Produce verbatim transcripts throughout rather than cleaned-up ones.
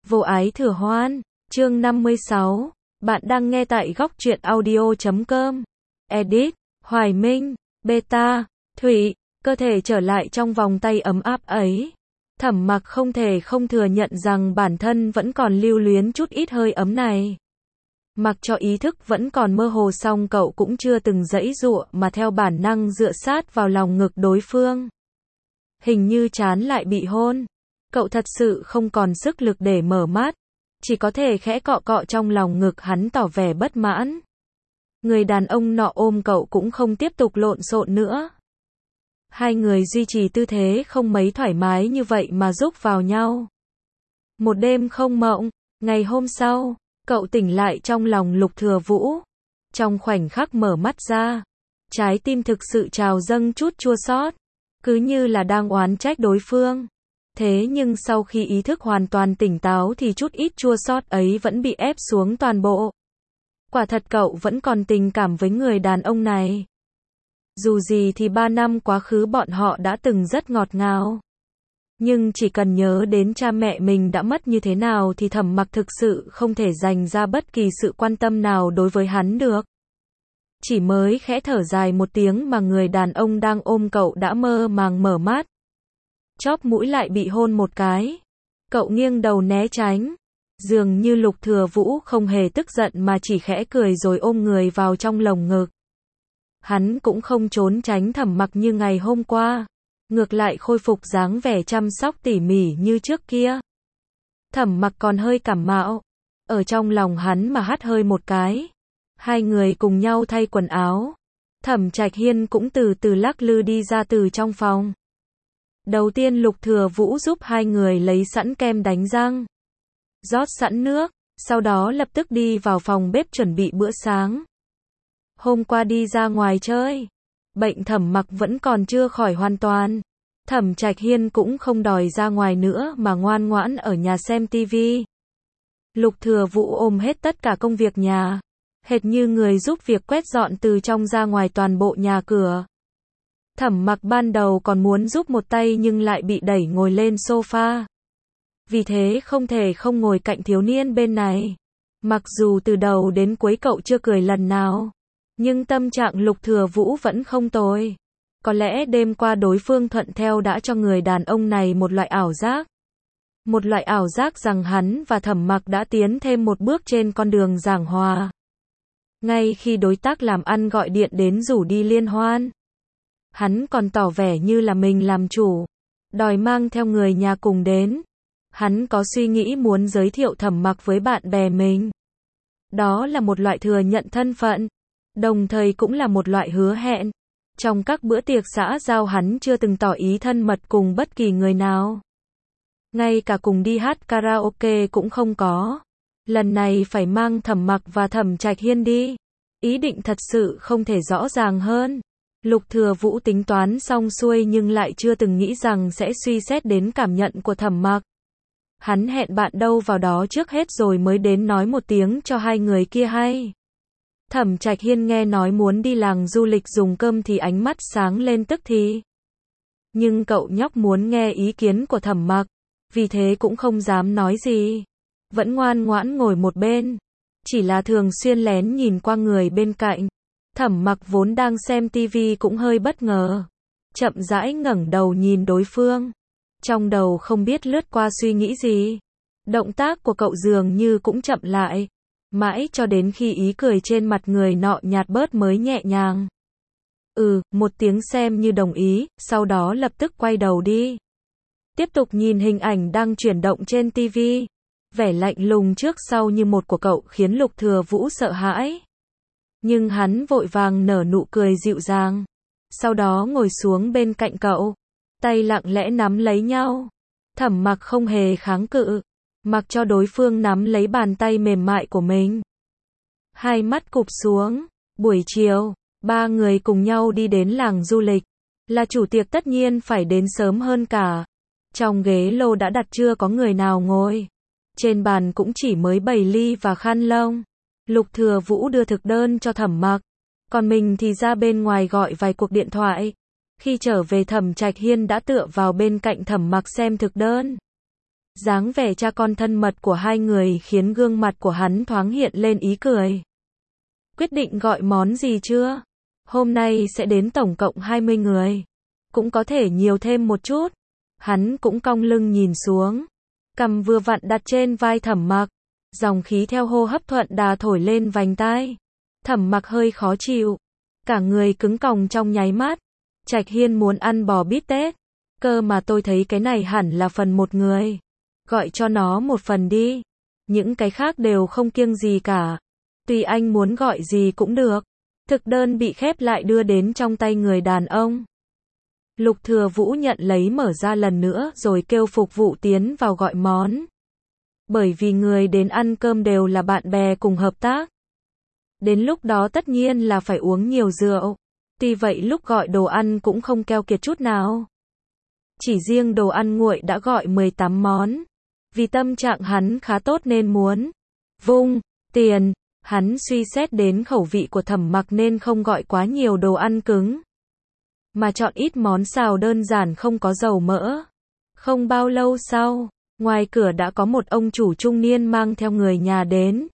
Vô ái thừa hoan, chương năm mươi sáu. Bạn đang nghe tại góc truyện audio chấm com. Edit, Hoài Minh, Beta, Thụy, cơ thể trở lại trong vòng tay ấm áp ấy. Thẩm Mặc không thể không thừa nhận rằng bản thân vẫn còn lưu luyến chút ít hơi ấm này. Mặc cho ý thức vẫn còn mơ hồ, song cậu cũng chưa từng giãy giụa mà theo bản năng dựa sát vào lòng ngực đối phương. Hình như chán lại bị hôn. Cậu thật sự không còn sức lực để mở mắt, chỉ có thể khẽ cọ cọ trong lòng ngực hắn tỏ vẻ bất mãn. Người đàn ông nọ ôm cậu cũng không tiếp tục lộn xộn nữa. Hai người duy trì tư thế không mấy thoải mái như vậy mà rúc vào nhau. Một đêm không mộng, ngày hôm sau, cậu tỉnh lại trong lòng Lục Thừa Vũ. Trong khoảnh khắc mở mắt ra, trái tim thực sự trào dâng chút chua xót, cứ như là đang oán trách đối phương. Thế nhưng sau khi ý thức hoàn toàn tỉnh táo thì chút ít chua xót ấy vẫn bị ép xuống toàn bộ. Quả thật cậu vẫn còn tình cảm với người đàn ông này. Dù gì thì ba năm quá khứ bọn họ đã từng rất ngọt ngào. Nhưng chỉ cần nhớ đến cha mẹ mình đã mất như thế nào thì Thẩm Mặc thực sự không thể dành ra bất kỳ sự quan tâm nào đối với hắn được. Chỉ mới khẽ thở dài một tiếng mà người đàn ông đang ôm cậu đã mơ màng mở mắt. Chóp mũi lại bị hôn một cái. Cậu nghiêng đầu né tránh. Dường như Lục Thừa Vũ không hề tức giận mà chỉ khẽ cười rồi ôm người vào trong lồng ngực. Hắn cũng không trốn tránh Thẩm Mặc như ngày hôm qua. Ngược lại khôi phục dáng vẻ chăm sóc tỉ mỉ như trước kia. Thẩm Mặc còn hơi cảm mạo. Ở trong lòng hắn mà hắt hơi một cái. Hai người cùng nhau thay quần áo. Thẩm Trạch Hiên cũng từ từ lắc lư đi ra từ trong phòng. Đầu tiên Lục Thừa Vũ giúp hai người lấy sẵn kem đánh răng, rót sẵn nước, sau đó lập tức đi vào phòng bếp chuẩn bị bữa sáng. Hôm qua đi ra ngoài chơi, bệnh Thẩm Mặc vẫn còn chưa khỏi hoàn toàn. Thẩm Trạch Hiên cũng không đòi ra ngoài nữa mà ngoan ngoãn ở nhà xem tivi. Lục Thừa Vũ ôm hết tất cả công việc nhà, hệt như người giúp việc quét dọn từ trong ra ngoài toàn bộ nhà cửa. Thẩm Mặc ban đầu còn muốn giúp một tay nhưng lại bị đẩy ngồi lên sofa. Vì thế không thể không ngồi cạnh thiếu niên bên này. Mặc dù từ đầu đến cuối cậu chưa cười lần nào, nhưng tâm trạng Lục Thừa Vũ vẫn không tồi. Có lẽ đêm qua đối phương thuận theo đã cho người đàn ông này một loại ảo giác. Một loại ảo giác rằng hắn và Thẩm Mặc đã tiến thêm một bước trên con đường giảng hòa. Ngay khi đối tác làm ăn gọi điện đến rủ đi liên hoan, hắn còn tỏ vẻ như là mình làm chủ, đòi mang theo người nhà cùng đến. Hắn có suy nghĩ muốn giới thiệu Thẩm Mặc với bạn bè mình. Đó là một loại thừa nhận thân phận, đồng thời cũng là một loại hứa hẹn. Trong các bữa tiệc xã giao hắn chưa từng tỏ ý thân mật cùng bất kỳ người nào. Ngay cả cùng đi hát karaoke cũng không có. Lần này phải mang Thẩm Mặc và Thẩm Trạch Hiên đi. Ý định thật sự không thể rõ ràng hơn. Lục Thừa Vũ tính toán xong xuôi nhưng lại chưa từng nghĩ rằng sẽ suy xét đến cảm nhận của Thẩm Mặc. Hắn hẹn bạn đâu vào đó trước hết rồi mới đến nói một tiếng cho hai người kia hay. Thẩm Trạch Hiên nghe nói muốn đi làng du lịch dùng cơm thì ánh mắt sáng lên tức thì. Nhưng cậu nhóc muốn nghe ý kiến của Thẩm Mặc, vì thế cũng không dám nói gì. Vẫn ngoan ngoãn ngồi một bên. Chỉ là thường xuyên lén nhìn qua người bên cạnh. Thẩm Mặc vốn đang xem tivi cũng hơi bất ngờ. Chậm rãi ngẩng đầu nhìn đối phương. Trong đầu không biết lướt qua suy nghĩ gì. Động tác của cậu dường như cũng chậm lại. Mãi cho đến khi ý cười trên mặt người nọ nhạt bớt mới nhẹ nhàng. Ừ, một tiếng xem như đồng ý, sau đó lập tức quay đầu đi. Tiếp tục nhìn hình ảnh đang chuyển động trên tivi. Vẻ lạnh lùng trước sau như một của cậu khiến Lục Thừa Vũ sợ hãi. Nhưng hắn vội vàng nở nụ cười dịu dàng. Sau đó ngồi xuống bên cạnh cậu. Tay lặng lẽ nắm lấy nhau. Thẩm Mặc không hề kháng cự. Mặc cho đối phương nắm lấy bàn tay mềm mại của mình. Hai mắt cụp xuống. Buổi chiều, ba người cùng nhau đi đến làng du lịch. Là chủ tiệc tất nhiên phải đến sớm hơn cả. Trong ghế lô đã đặt chưa có người nào ngồi. Trên bàn cũng chỉ mới bày ly và khăn lông. Lục Thừa Vũ đưa thực đơn cho Thẩm Mặc. Còn mình thì ra bên ngoài gọi vài cuộc điện thoại. Khi trở về Thẩm Trạch Hiên đã tựa vào bên cạnh Thẩm Mặc xem thực đơn. Dáng vẻ cha con thân mật của hai người khiến gương mặt của hắn thoáng hiện lên ý cười. Quyết định gọi món gì chưa? Hôm nay sẽ đến tổng cộng hai mươi người. Cũng có thể nhiều thêm một chút. Hắn cũng cong lưng nhìn xuống. Cằm vừa vặn đặt trên vai Thẩm Mặc. Dòng khí theo hô hấp thuận đà thổi lên vành tai. Thẩm Mặc hơi khó chịu. Cả người cứng còng trong nháy mắt. Trạch Hiên muốn ăn bò bít tết. Cơ mà tôi thấy cái này hẳn là phần một người. Gọi cho nó một phần đi. Những cái khác đều không kiêng gì cả. Tùy anh muốn gọi gì cũng được. Thực đơn bị khép lại đưa đến trong tay người đàn ông. Lục Thừa Vũ nhận lấy mở ra lần nữa rồi kêu phục vụ tiến vào gọi món. Bởi vì người đến ăn cơm đều là bạn bè cùng hợp tác. Đến lúc đó tất nhiên là phải uống nhiều rượu. Tuy vậy lúc gọi đồ ăn cũng không keo kiệt chút nào. Chỉ riêng đồ ăn nguội đã gọi mười tám món. Vì tâm trạng hắn khá tốt nên muốn vung tiền. Hắn suy xét đến khẩu vị của Thẩm Mặc nên không gọi quá nhiều đồ ăn cứng. Mà chọn ít món xào đơn giản không có dầu mỡ. Không bao lâu sau, ngoài cửa đã có một ông chủ trung niên mang theo người nhà đến.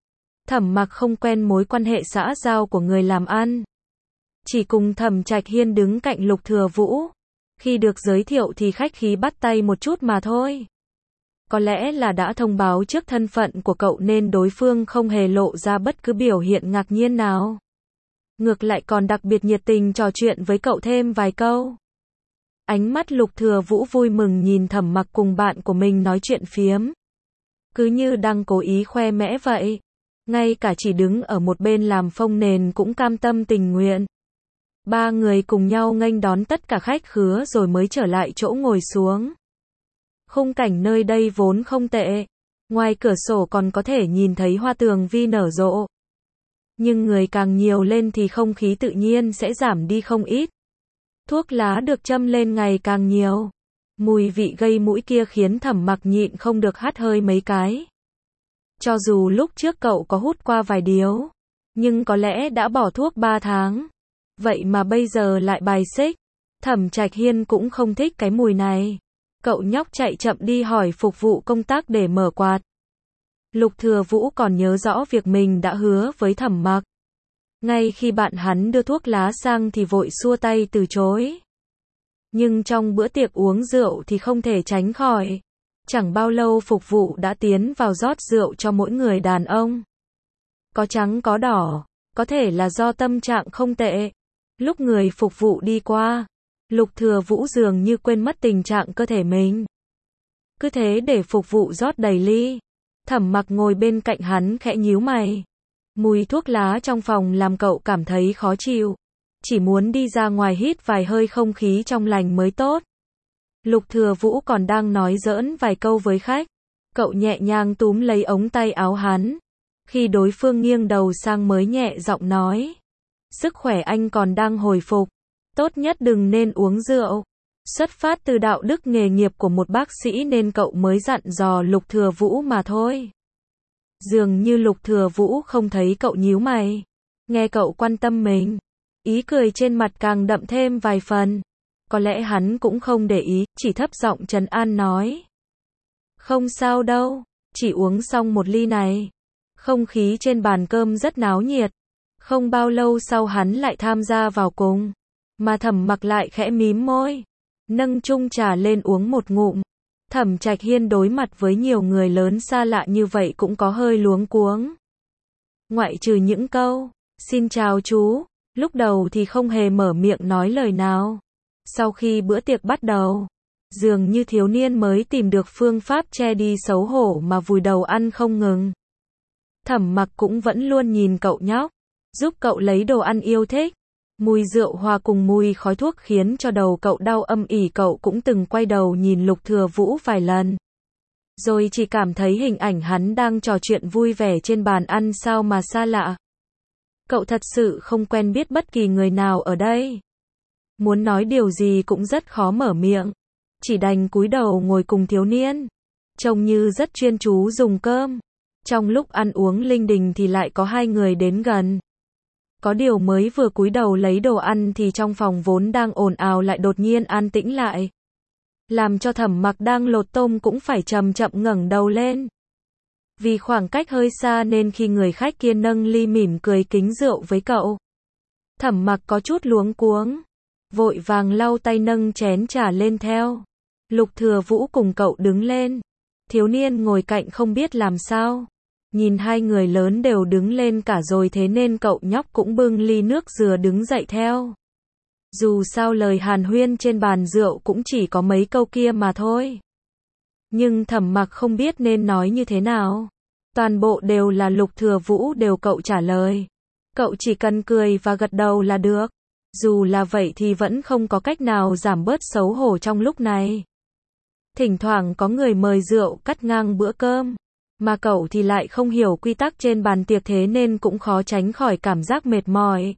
Thẩm Mặc không quen mối quan hệ xã giao của người làm ăn. Chỉ cùng Thẩm Trạch Hiên đứng cạnh Lục Thừa Vũ. Khi được giới thiệu thì khách khí bắt tay một chút mà thôi. Có lẽ là đã thông báo trước thân phận của cậu nên đối phương không hề lộ ra bất cứ biểu hiện ngạc nhiên nào. Ngược lại còn đặc biệt nhiệt tình trò chuyện với cậu thêm vài câu. Ánh mắt Lục Thừa Vũ vui mừng nhìn Thẩm Mặc cùng bạn của mình nói chuyện phiếm. Cứ như đang cố ý khoe mẽ vậy. Ngay cả chỉ đứng ở một bên làm phông nền cũng cam tâm tình nguyện. Ba người cùng nhau nghênh đón tất cả khách khứa rồi mới trở lại chỗ ngồi xuống. Khung cảnh nơi đây vốn không tệ. Ngoài cửa sổ còn có thể nhìn thấy hoa tường vi nở rộ. Nhưng người càng nhiều lên thì không khí tự nhiên sẽ giảm đi không ít. Thuốc lá được châm lên ngày càng nhiều. Mùi vị gây mũi kia khiến Thẩm Mặc nhịn không được hắt hơi mấy cái. Cho dù lúc trước cậu có hút qua vài điếu, nhưng có lẽ đã bỏ thuốc ba tháng. Vậy mà bây giờ lại bài xích. Thẩm Trạch Hiên cũng không thích cái mùi này. Cậu nhóc chạy chậm đi hỏi phục vụ công tác để mở quạt. Lục Thừa Vũ còn nhớ rõ việc mình đã hứa với Thẩm Mặc. Ngay khi bạn hắn đưa thuốc lá sang thì vội xua tay từ chối. Nhưng trong bữa tiệc uống rượu thì không thể tránh khỏi. Chẳng bao lâu phục vụ đã tiến vào rót rượu cho mỗi người đàn ông. Có trắng có đỏ, có thể là do tâm trạng không tệ. Lúc người phục vụ đi qua, Lục Thừa Vũ dường như quên mất tình trạng cơ thể mình. Cứ thế để phục vụ rót đầy ly. Thẩm Mặc ngồi bên cạnh hắn khẽ nhíu mày. Mùi thuốc lá trong phòng làm cậu cảm thấy khó chịu. Chỉ muốn đi ra ngoài hít vài hơi không khí trong lành mới tốt. Lục Thừa Vũ còn đang nói giỡn vài câu với khách. Cậu nhẹ nhàng túm lấy ống tay áo hắn. Khi đối phương nghiêng đầu sang mới nhẹ giọng nói. Sức khỏe anh còn đang hồi phục. Tốt nhất đừng nên uống rượu. Xuất phát từ đạo đức nghề nghiệp của một bác sĩ nên cậu mới dặn dò Lục Thừa Vũ mà thôi. Dường như Lục Thừa Vũ không thấy cậu nhíu mày. Nghe cậu quan tâm mình. Ý cười trên mặt càng đậm thêm vài phần. Có lẽ hắn cũng không để ý, chỉ thấp giọng trấn an nói. Không sao đâu, chỉ uống xong một ly này. Không khí trên bàn cơm rất náo nhiệt. Không bao lâu sau hắn lại tham gia vào cùng. Mà Thẩm Mặc lại khẽ mím môi. Nâng chung trà lên uống một ngụm. Thẩm Trạch Hiên đối mặt với nhiều người lớn xa lạ như vậy cũng có hơi luống cuống. Ngoại trừ những câu, xin chào chú, lúc đầu thì không hề mở miệng nói lời nào. Sau khi bữa tiệc bắt đầu, dường như thiếu niên mới tìm được phương pháp che đi xấu hổ mà vùi đầu ăn không ngừng. Thẩm Mặc cũng vẫn luôn nhìn cậu nhóc, giúp cậu lấy đồ ăn yêu thích. Mùi rượu hòa cùng mùi khói thuốc khiến cho đầu cậu đau âm ỉ, cậu cũng từng quay đầu nhìn Lục Thừa Vũ vài lần. Rồi chỉ cảm thấy hình ảnh hắn đang trò chuyện vui vẻ trên bàn ăn sao mà xa lạ. Cậu thật sự không quen biết bất kỳ người nào ở đây. Muốn nói điều gì cũng rất khó mở miệng. Chỉ đành cúi đầu ngồi cùng thiếu niên. Trông như rất chuyên chú dùng cơm. Trong lúc ăn uống linh đình thì lại có hai người đến gần. Có điều mới vừa cúi đầu lấy đồ ăn thì trong phòng vốn đang ồn ào lại đột nhiên an tĩnh lại. làm cho Thẩm Mặc đang lột tôm cũng phải chậm chậm ngẩng đầu lên. Vì khoảng cách hơi xa nên khi người khách kia nâng ly mỉm cười kính rượu với cậu, Thẩm Mặc có chút luống cuống, vội vàng lau tay nâng chén trà lên theo. Lục Thừa Vũ cùng cậu đứng lên. Thiếu niên ngồi cạnh không biết làm sao. Nhìn hai người lớn đều đứng lên cả rồi thế nên cậu nhóc cũng bưng ly nước dừa đứng dậy theo. Dù sao lời hàn huyên trên bàn rượu cũng chỉ có mấy câu kia mà thôi. Nhưng Thẩm Mặc không biết nên nói như thế nào. Toàn bộ đều là Lục Thừa Vũ đều cậu trả lời. Cậu chỉ cần cười và gật đầu là được. Dù là vậy thì vẫn không có cách nào giảm bớt xấu hổ trong lúc này. Thỉnh thoảng có người mời rượu cắt ngang bữa cơm, mà cậu thì lại không hiểu quy tắc trên bàn tiệc thế nên cũng khó tránh khỏi cảm giác mệt mỏi.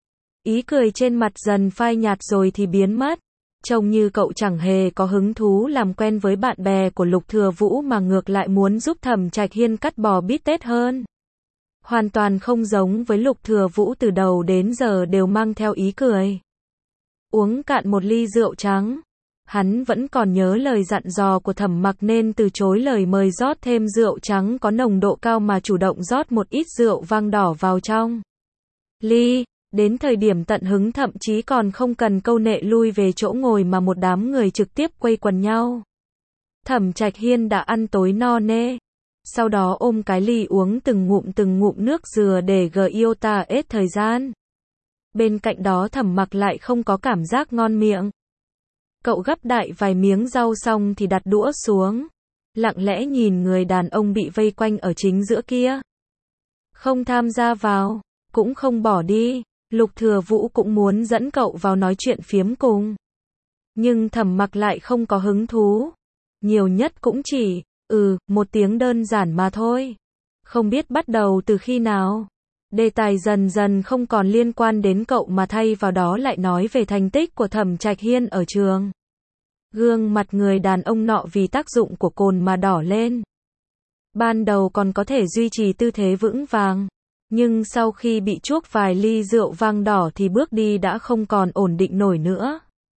Ý cười trên mặt dần phai nhạt rồi thì biến mất. Trông như cậu chẳng hề có hứng thú làm quen với bạn bè của Lục Thừa Vũ mà ngược lại muốn giúp Thẩm Trạch Hiên cắt bò bít tết hơn. Hoàn toàn không giống với Lục Thừa Vũ từ đầu đến giờ đều mang theo ý cười. Uống cạn một ly rượu trắng. Hắn vẫn còn nhớ lời dặn dò của Thẩm Mặc nên từ chối lời mời rót thêm rượu trắng có nồng độ cao mà chủ động rót một ít rượu vang đỏ vào trong ly. Đến thời điểm tận hứng thậm chí còn không cần câu nệ lui về chỗ ngồi mà một đám người trực tiếp quây quần nhau. Thẩm Trạch Hiên đã ăn tối no nê. Sau đó ôm cái ly uống từng ngụm từng ngụm nước dừa để giota hết thời gian. Bên cạnh đó Thẩm Mặc lại không có cảm giác ngon miệng. Cậu gắp đại vài miếng rau xong thì đặt đũa xuống. Lặng lẽ nhìn người đàn ông bị vây quanh ở chính giữa kia. Không tham gia vào, cũng không bỏ đi. Lục Thừa Vũ cũng muốn dẫn cậu vào nói chuyện phiếm cùng. Nhưng Thẩm Mặc lại không có hứng thú. Nhiều nhất cũng chỉ, ừ, một tiếng đơn giản mà thôi. Không biết bắt đầu từ khi nào. Đề tài dần dần không còn liên quan đến cậu mà thay vào đó lại nói về thành tích của Thẩm Trạch Hiên ở trường. Gương mặt người đàn ông nọ vì tác dụng của cồn mà đỏ lên. Ban đầu còn có thể duy trì tư thế vững vàng. Nhưng sau khi bị chuốc vài ly rượu vang đỏ thì bước đi đã không còn ổn định nổi nữa.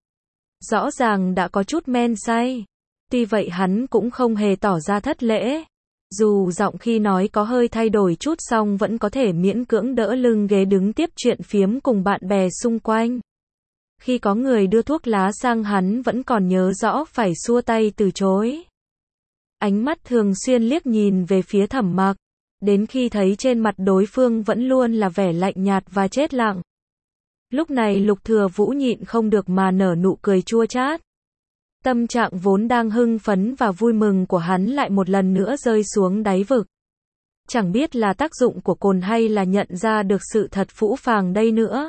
Rõ ràng đã có chút men say. Tuy vậy hắn cũng không hề tỏ ra thất lễ. Dù giọng khi nói có hơi thay đổi chút song vẫn có thể miễn cưỡng đỡ lưng ghế đứng tiếp chuyện phiếm cùng bạn bè xung quanh. Khi có người đưa thuốc lá sang hắn vẫn còn nhớ rõ phải xua tay từ chối. Ánh mắt thường xuyên liếc nhìn về phía Thẩm Mặc. Đến khi thấy trên mặt đối phương vẫn luôn là vẻ lạnh nhạt và chết lặng. Lúc này Lục Thừa Vũ nhịn không được mà nở nụ cười chua chát. Tâm trạng vốn đang hưng phấn và vui mừng của hắn lại một lần nữa rơi xuống đáy vực. Chẳng biết là tác dụng của cồn hay là nhận ra được sự thật phũ phàng đây nữa.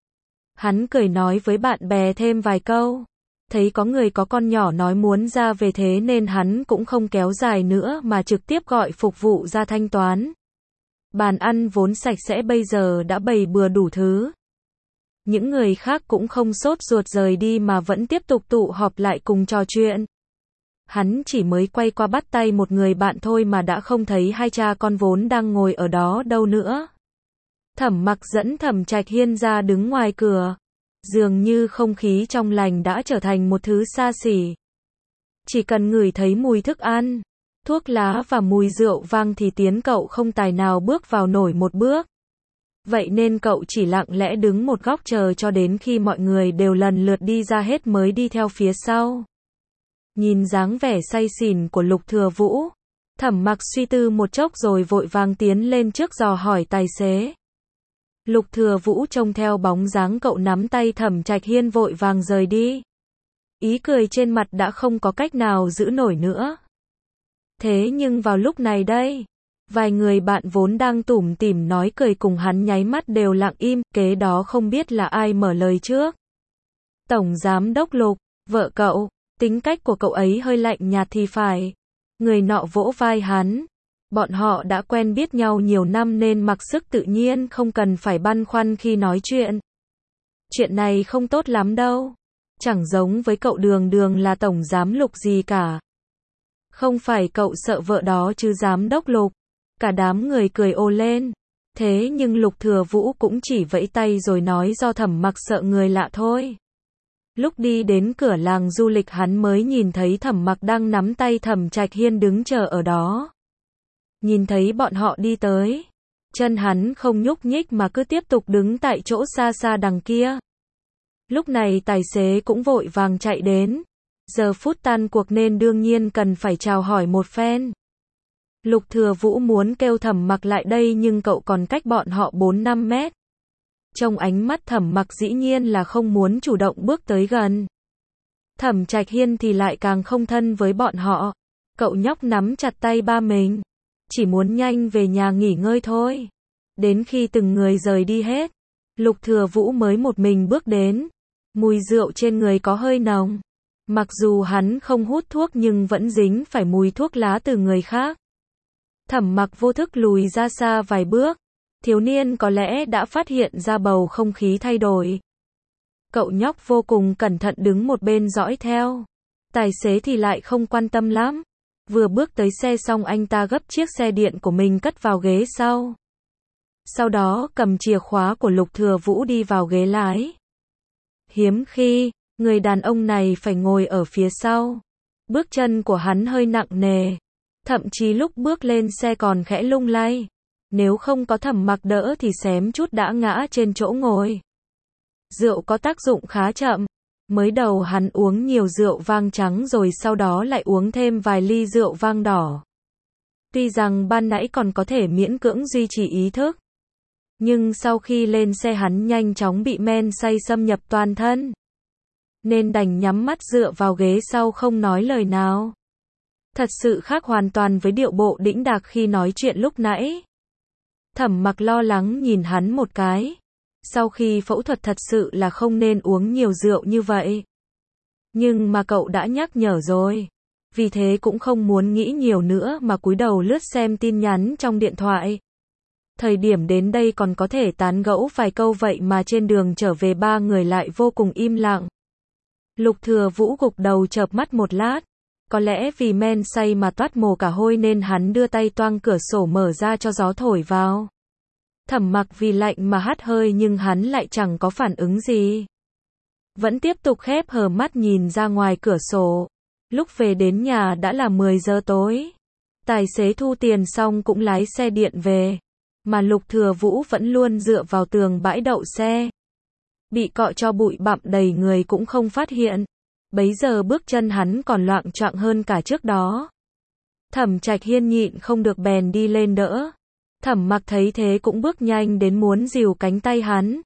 Hắn cười nói với bạn bè thêm vài câu. Thấy có người có con nhỏ nói muốn ra về thế nên hắn cũng không kéo dài nữa mà trực tiếp gọi phục vụ ra thanh toán. Bàn ăn vốn sạch sẽ bây giờ đã bày bừa đủ thứ. Những người khác cũng không sốt ruột rời đi mà vẫn tiếp tục tụ họp lại cùng trò chuyện. Hắn chỉ mới quay qua bắt tay một người bạn thôi mà đã không thấy hai cha con vốn đang ngồi ở đó đâu nữa. Thẩm Mặc dẫn Thẩm Trạch Hiên ra đứng ngoài cửa. Dường như không khí trong lành đã trở thành một thứ xa xỉ. Chỉ cần ngửi thấy mùi thức ăn, thuốc lá và mùi rượu vang thì tiến cậu không tài nào bước vào nổi một bước. Vậy nên cậu chỉ lặng lẽ đứng một góc chờ cho đến khi mọi người đều lần lượt đi ra hết mới đi theo phía sau. Nhìn dáng vẻ say xỉn của Lục Thừa Vũ, Thẩm Mặc suy tư một chốc rồi vội vàng tiến lên trước dò hỏi tài xế. Lục Thừa Vũ trông theo bóng dáng cậu nắm tay Thẩm Trạch Hiên vội vàng rời đi. Ý cười trên mặt đã không có cách nào giữ nổi nữa. Thế nhưng vào lúc này đây, vài người bạn vốn đang tủm tỉm nói cười cùng hắn nháy mắt đều lặng im, kế đó không biết là ai mở lời trước. Tổng Giám Đốc Lục, vợ cậu, tính cách của cậu ấy hơi lạnh nhạt thì phải. Người nọ vỗ vai hắn. Bọn họ đã quen biết nhau nhiều năm nên mặc sức tự nhiên không cần phải băn khoăn khi nói chuyện. Chuyện này không tốt lắm đâu. Chẳng giống với cậu Đường Đường là tổng giám Lục gì cả. Không phải cậu sợ vợ đó chứ giám đốc Lục. Cả đám người cười ồ lên. Thế nhưng Lục Thừa Vũ cũng chỉ vẫy tay rồi nói do Thẩm Mặc sợ người lạ thôi. Lúc đi đến cửa làng du lịch hắn mới nhìn thấy Thẩm Mặc đang nắm tay Thẩm Trạch Hiên đứng chờ ở đó. Nhìn thấy bọn họ đi tới, chân hắn không nhúc nhích mà cứ tiếp tục đứng tại chỗ xa xa đằng kia. Lúc này tài xế cũng vội vàng chạy đến. Giờ phút tan cuộc nên đương nhiên cần phải chào hỏi một phen. Lục Thừa Vũ muốn kêu Thẩm Mặc lại đây nhưng cậu còn cách bọn họ bốn năm mét. Trong ánh mắt Thẩm Mặc dĩ nhiên là không muốn chủ động bước tới gần. Thẩm Trạch Hiên thì lại càng không thân với bọn họ. Cậu nhóc nắm chặt tay ba mình, chỉ muốn nhanh về nhà nghỉ ngơi thôi. Đến khi từng người rời đi hết, Lục Thừa Vũ mới một mình bước đến. Mùi rượu trên người có hơi nồng. Mặc dù hắn không hút thuốc nhưng vẫn dính phải mùi thuốc lá từ người khác. Thẩm Mặc vô thức lùi ra xa vài bước. Thiếu niên có lẽ đã phát hiện ra bầu không khí thay đổi. Cậu nhóc vô cùng cẩn thận đứng một bên dõi theo. Tài xế thì lại không quan tâm lắm. Vừa bước tới xe xong anh ta gấp chiếc xe điện của mình cất vào ghế sau. Sau đó cầm chìa khóa của Lục Thừa Vũ đi vào ghế lái. Hiếm khi, người đàn ông này phải ngồi ở phía sau. Bước chân của hắn hơi nặng nề. Thậm chí lúc bước lên xe còn khẽ lung lay. Nếu không có Thẩm Mặc đỡ thì xém chút đã ngã trên chỗ ngồi. Rượu có tác dụng khá chậm. Mới đầu hắn uống nhiều rượu vang trắng rồi sau đó lại uống thêm vài ly rượu vang đỏ. Tuy rằng ban nãy còn có thể miễn cưỡng duy trì ý thức. Nhưng sau khi lên xe hắn nhanh chóng bị men say xâm nhập toàn thân. Nên đành nhắm mắt dựa vào ghế sau không nói lời nào. Thật sự khác hoàn toàn với điệu bộ đĩnh đạc khi nói chuyện lúc nãy. Thẩm Mặc lo lắng nhìn hắn một cái. Sau khi phẫu thuật thật sự là không nên uống nhiều rượu như vậy. Nhưng mà cậu đã nhắc nhở rồi. Vì thế cũng không muốn nghĩ nhiều nữa mà cúi đầu lướt xem tin nhắn trong điện thoại. Thời điểm đến đây còn có thể tán gẫu vài câu vậy mà trên đường trở về ba người lại vô cùng im lặng. Lục Thừa Vũ gục đầu chợp mắt một lát. Có lẽ vì men say mà toát mồ cả hôi nên hắn đưa tay toang cửa sổ mở ra cho gió thổi vào. Thẩm Mặc vì lạnh mà hắt hơi nhưng hắn lại chẳng có phản ứng gì. Vẫn tiếp tục khép hờ mắt nhìn ra ngoài cửa sổ. Lúc về đến nhà đã là mười giờ tối. Tài xế thu tiền xong cũng lái xe điện về. Mà Lục Thừa Vũ vẫn luôn dựa vào tường bãi đậu xe. Bị cọ cho bụi bặm đầy người cũng không phát hiện. Bấy giờ bước chân hắn còn loạng choạng hơn cả trước đó. Thẩm Trạch Hiên nhịn không được bèn đi lên đỡ. Thẩm Mặc thấy thế cũng bước nhanh đến muốn dìu cánh tay hắn.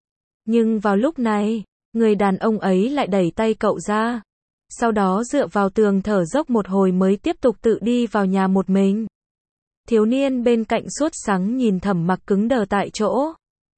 Nhưng vào lúc này, người đàn ông ấy lại đẩy tay cậu ra. Sau đó dựa vào tường thở dốc một hồi mới tiếp tục tự đi vào nhà một mình. Thiếu niên bên cạnh sốt sắng nhìn Thẩm Mặc cứng đờ tại chỗ.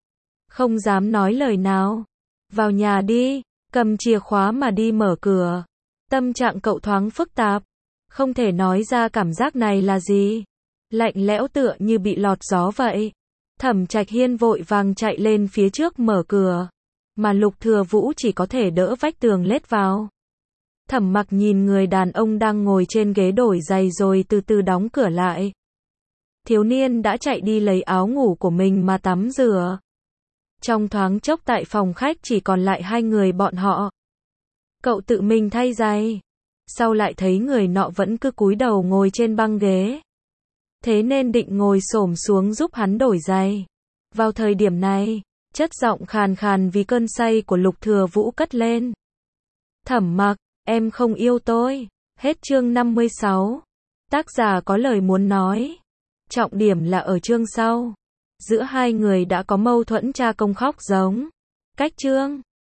Không dám nói lời nào. Vào nhà đi, cầm chìa khóa mà đi mở cửa. Tâm trạng cậu thoáng phức tạp. Không thể nói ra cảm giác này là gì. Lạnh lẽo tựa như bị lọt gió vậy. Thẩm Trạch Hiên vội vàng chạy lên phía trước mở cửa. Mà Lục Thừa Vũ chỉ có thể đỡ vách tường lết vào. Thẩm Mặc nhìn người đàn ông đang ngồi trên ghế đổi giày rồi từ từ đóng cửa lại. Thiếu niên đã chạy đi lấy áo ngủ của mình mà tắm rửa. Trong thoáng chốc tại phòng khách chỉ còn lại hai người bọn họ. Cậu tự mình thay giày. Sau lại thấy người nọ vẫn cứ cúi đầu ngồi trên băng ghế. Thế nên định ngồi xổm xuống giúp hắn đổi giày. Vào thời điểm này, chất giọng khàn khàn vì cơn say của Lục Thừa Vũ cất lên. Thẩm Mặc, em không yêu tôi. Hết chương năm mươi sáu. Tác giả có lời muốn nói. Trọng điểm là ở chương sau. Giữa hai người đã có mâu thuẫn cha công khóc giống. Cách chương